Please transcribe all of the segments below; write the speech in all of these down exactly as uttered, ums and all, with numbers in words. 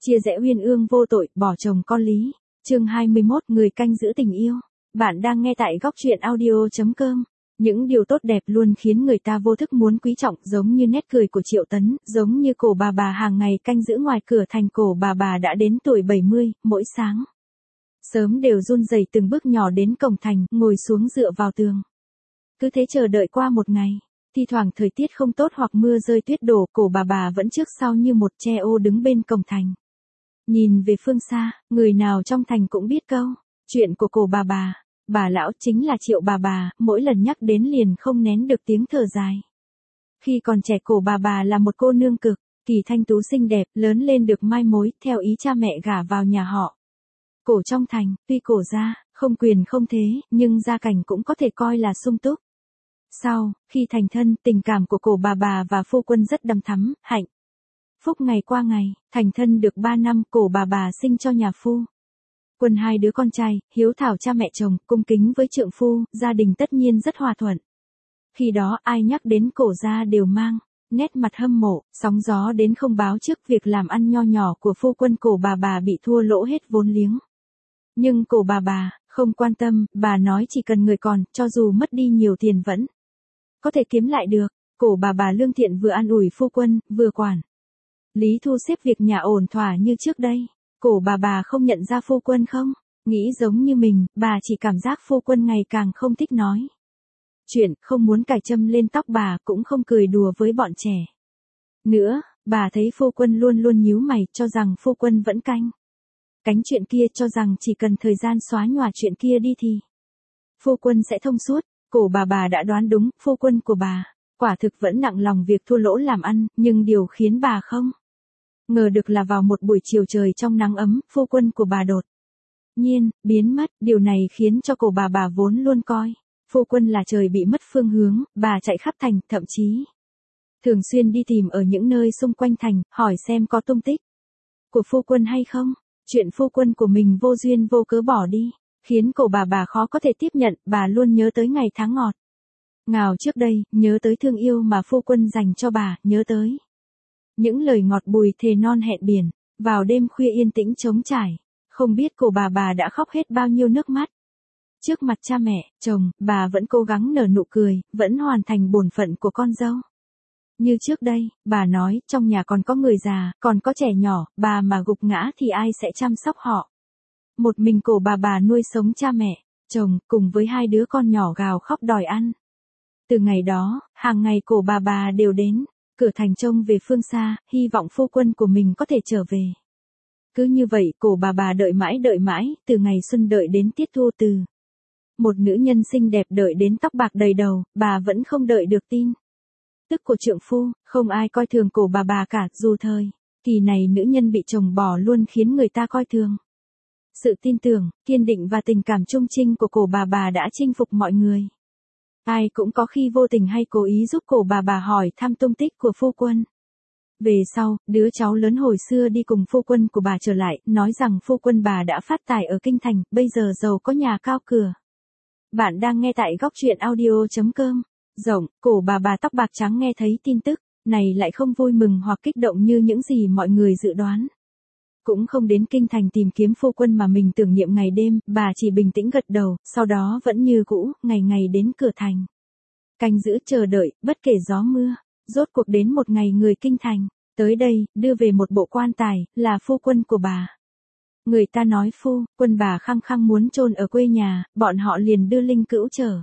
Chia rẽ uyên ương vô tội, bỏ chồng con lý. Chương hai mươi mốt, người canh giữ tình yêu. Bạn đang nghe tại góc truyện audio chấm com. Những điều tốt đẹp luôn khiến người ta vô thức muốn quý trọng, giống như nét cười của Triệu Tấn, giống như cổ bà bà hàng ngày canh giữ ngoài cửa thành. Cổ bà bà đã đến tuổi bảy mươi, mỗi sáng sớm đều run rẩy từng bước nhỏ đến cổng thành, ngồi xuống dựa vào tường. Cứ thế chờ đợi qua một ngày. Thi thoảng thời tiết không tốt hoặc mưa rơi tuyết đổ, cổ bà bà vẫn trước sau như một tre ô đứng bên cổng thành. Nhìn về phương xa, người nào trong thành cũng biết câu chuyện của cổ bà bà. Bà lão chính là Triệu bà bà, mỗi lần nhắc đến liền không nén được tiếng thở dài. Khi còn trẻ, cổ bà bà là một cô nương cực kỳ thanh tú xinh đẹp, lớn lên được mai mối theo ý cha mẹ gả vào nhà họ Cổ trong thành. Tuy cổ gia không quyền không thế, nhưng gia cảnh cũng có thể coi là sung túc. Sau khi thành thân, tình cảm của cổ bà bà và phu quân rất đầm thắm, hạnh phúc ngày qua ngày. Thành thân được ba năm, cổ bà bà sinh cho nhà phu quân hai đứa con trai, hiếu thảo cha mẹ chồng, cung kính với trượng phu, gia đình tất nhiên rất hòa thuận. Khi đó ai nhắc đến cổ gia đều mang nét mặt hâm mộ, sóng gió đến không báo trước. Việc làm ăn nho nhỏ của phu quân cổ bà bà bị thua lỗ hết vốn liếng. Nhưng cổ bà bà không quan tâm, bà nói chỉ cần người còn, cho dù mất đi nhiều tiền vẫn có thể kiếm lại được. Cổ bà bà lương thiện, vừa an ủi phu quân, vừa quản lý thu xếp việc nhà ổn thỏa như trước đây. Cổ bà bà không nhận ra phu quân không nghĩ giống như mình, bà chỉ cảm giác phu quân ngày càng không thích nói chuyện, không muốn cài châm lên tóc bà, cũng không cười đùa với bọn trẻ nữa. Bà thấy phu quân luôn luôn nhíu mày, cho rằng phu quân vẫn canh cánh chuyện kia, cho rằng chỉ cần thời gian xóa nhòa chuyện kia đi thì phu quân sẽ thông suốt. Cổ bà bà đã đoán đúng, phu quân của bà quả thực vẫn nặng lòng việc thua lỗ làm ăn, nhưng điều khiến bà không ngờ được là vào một buổi chiều trời trong nắng ấm, phu quân của bà đột nhiên biến mất. Điều này khiến cho cổ bà bà vốn luôn coi phu quân là trời bị mất phương hướng. Bà chạy khắp thành, thậm chí thường xuyên đi tìm ở những nơi xung quanh thành, hỏi xem có tung tích của phu quân hay không. Chuyện phu quân của mình vô duyên vô cớ bỏ đi khiến cổ bà bà khó có thể tiếp nhận. Bà luôn nhớ tới ngày tháng ngọt ngào trước đây, nhớ tới thương yêu mà phu quân dành cho bà, nhớ tới những lời ngọt bùi thề non hẹn biển. Vào đêm khuya yên tĩnh trống trải, không biết cổ bà bà đã khóc hết bao nhiêu nước mắt. Trước mặt cha mẹ, chồng, bà vẫn cố gắng nở nụ cười, vẫn hoàn thành bổn phận của con dâu. Như trước đây, bà nói, trong nhà còn có người già, còn có trẻ nhỏ, bà mà gục ngã thì ai sẽ chăm sóc họ. Một mình cổ bà bà nuôi sống cha mẹ, chồng, cùng với hai đứa con nhỏ gào khóc đòi ăn. Từ ngày đó, hàng ngày cổ bà bà đều đến cửa thành trông về phương xa, hy vọng phu quân của mình có thể trở về. Cứ như vậy, cổ bà bà đợi mãi đợi mãi, từ ngày xuân đợi đến tiết thu, từ một nữ nhân xinh đẹp đợi đến tóc bạc đầy đầu, bà vẫn không đợi được tin tức của trượng phu. Không ai coi thường cổ bà bà cả, dù thời kỳ này nữ nhân bị chồng bỏ luôn khiến người ta coi thường. Sự tin tưởng, kiên định và tình cảm trung trinh của cổ bà bà đã chinh phục mọi người. Ai cũng có khi vô tình hay cố ý giúp cổ bà bà hỏi thăm tung tích của phu quân. Về sau, đứa cháu lớn hồi xưa đi cùng phu quân của bà trở lại, nói rằng phu quân bà đã phát tài ở kinh thành, bây giờ giàu có nhà cao cửa. Bạn đang nghe tại góc truyện audio chấm com. Rộng, cổ bà bà tóc bạc trắng nghe thấy tin tức này lại không vui mừng hoặc kích động như những gì mọi người dự đoán. Cũng không đến kinh thành tìm kiếm phu quân mà mình tưởng niệm ngày đêm, bà chỉ bình tĩnh gật đầu, sau đó vẫn như cũ, ngày ngày đến cửa thành canh giữ chờ đợi, bất kể gió mưa. Rốt cuộc đến một ngày người kinh thành tới đây, đưa về một bộ quan tài, là phu quân của bà. Người ta nói phu quân bà khăng khăng muốn chôn ở quê nhà, bọn họ liền đưa linh cữu trở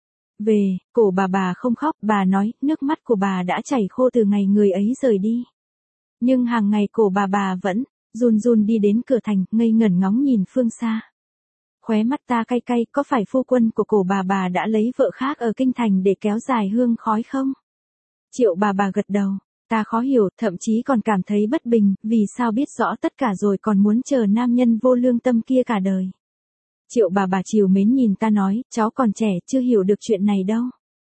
về. Cổ bà bà không khóc, bà nói, nước mắt của bà đã chảy khô từ ngày người ấy rời đi. Nhưng hàng ngày cổ bà bà vẫn run run đi đến cửa thành, ngây ngẩn ngóng nhìn phương xa. Khóe mắt ta cay cay, có phải phu quân của cổ bà bà đã lấy vợ khác ở kinh thành để kéo dài hương khói không? Triệu bà bà gật đầu. Ta khó hiểu, thậm chí còn cảm thấy bất bình, vì sao biết rõ tất cả rồi còn muốn chờ nam nhân vô lương tâm kia cả đời. Triệu bà bà chiều mến nhìn ta nói, cháu còn trẻ, chưa hiểu được chuyện này đâu.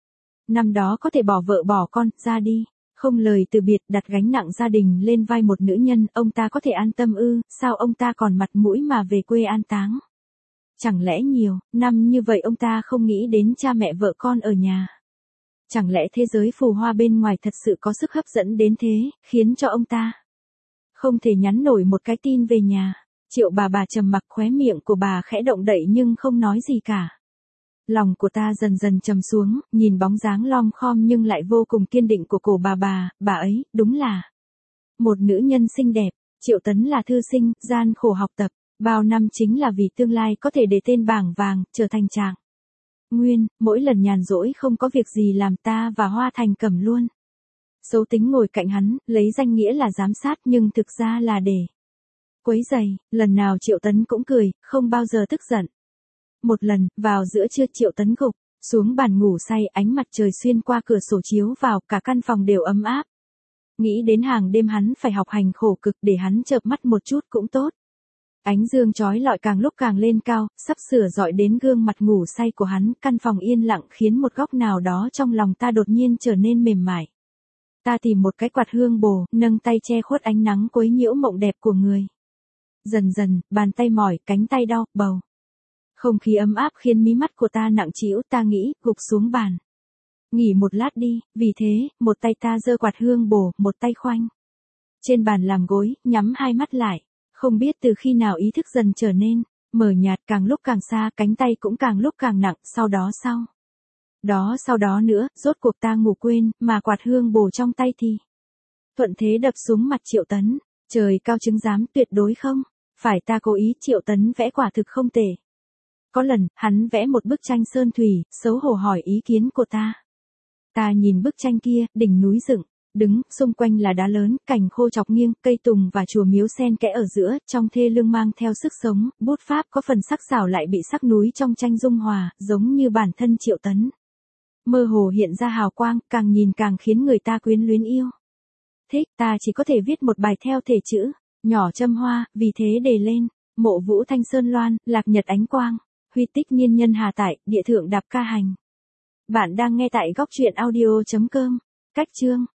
Năm đó có thể bỏ vợ bỏ con, ra đi. Không lời từ biệt, đặt gánh nặng gia đình lên vai một nữ nhân, ông ta có thể an tâm ư? Sao ông ta còn mặt mũi mà về quê an táng? Chẳng lẽ nhiều năm như vậy ông ta không nghĩ đến cha mẹ vợ con ở nhà? Chẳng lẽ thế giới phù hoa bên ngoài thật sự có sức hấp dẫn đến thế, khiến cho ông ta Không thể nhắn nổi một cái tin về nhà. Triệu bà bà trầm mặc, khóe miệng của bà khẽ động đậy nhưng không nói gì cả. Lòng của ta dần dần trầm xuống, nhìn bóng dáng lom khom nhưng lại vô cùng kiên định của cổ bà bà, bà ấy, đúng là một nữ nhân xinh đẹp. Triệu Tấn là thư sinh, gian khổ học tập, bao năm chính là vì tương lai có thể để tên bảng vàng, trở thành trạng nguyên. Mỗi lần nhàn rỗi không có việc gì làm ta và Hoa Thành Cẩm luôn xấu tính ngồi cạnh hắn, lấy danh nghĩa là giám sát nhưng thực ra là để quấy giày. Lần nào Triệu Tấn cũng cười, không bao giờ tức giận. Một lần, vào giữa trưa Triệu Tấn gục xuống bàn ngủ say, ánh mặt trời xuyên qua cửa sổ chiếu vào, cả căn phòng đều ấm áp. Nghĩ đến hàng đêm hắn phải học hành khổ cực, để hắn chợp mắt một chút cũng tốt. Ánh dương chói lọi càng lúc càng lên cao, sắp sửa dọi đến gương mặt ngủ say của hắn, căn phòng yên lặng khiến một góc nào đó trong lòng ta đột nhiên trở nên mềm mại. Ta tìm một cái quạt hương bồ, nâng tay che khuất ánh nắng quấy nhiễu mộng đẹp của người. Dần dần, bàn tay mỏi, cánh tay đau, bầu. Không khí ấm áp khiến mí mắt của ta nặng trĩu, ta nghĩ, gục xuống bàn. Nghỉ một lát đi, vì thế, một tay ta giơ quạt hương bồ, một tay khoanh trên bàn làm gối, nhắm hai mắt lại. Không biết từ khi nào ý thức dần trở nên mờ nhạt, càng lúc càng xa, cánh tay cũng càng lúc càng nặng, sau đó sau đó sau đó nữa, rốt cuộc ta ngủ quên, mà quạt hương bồ trong tay thì thuận thế đập xuống mặt Triệu Tấn. Trời cao chứng giám, tuyệt đối không phải ta cố ý. Triệu Tấn vẽ quả thực không tệ. Có lần, hắn vẽ một bức tranh sơn thủy, xấu hổ hỏi ý kiến của ta. Ta nhìn bức tranh kia, đỉnh núi dựng đứng, xung quanh là đá lớn, cành khô chọc nghiêng, cây tùng và chùa miếu xen kẽ ở giữa, trong thê lương mang theo sức sống, bút pháp có phần sắc sảo lại bị sắc núi trong tranh dung hòa, giống như bản thân Triệu Tấn. Mơ hồ hiện ra hào quang, càng nhìn càng khiến người ta quyến luyến yêu thích. Ta chỉ có thể viết một bài theo thể chữ nhỏ châm hoa, vì thế đề lên: Mộ Vũ Thanh Sơn Loan, lạc nhật ánh quang, huy tích niên nhân hà tại, địa thượng đạp ca hành. Bạn đang nghe tại góc truyện audio chấm com. Cách chương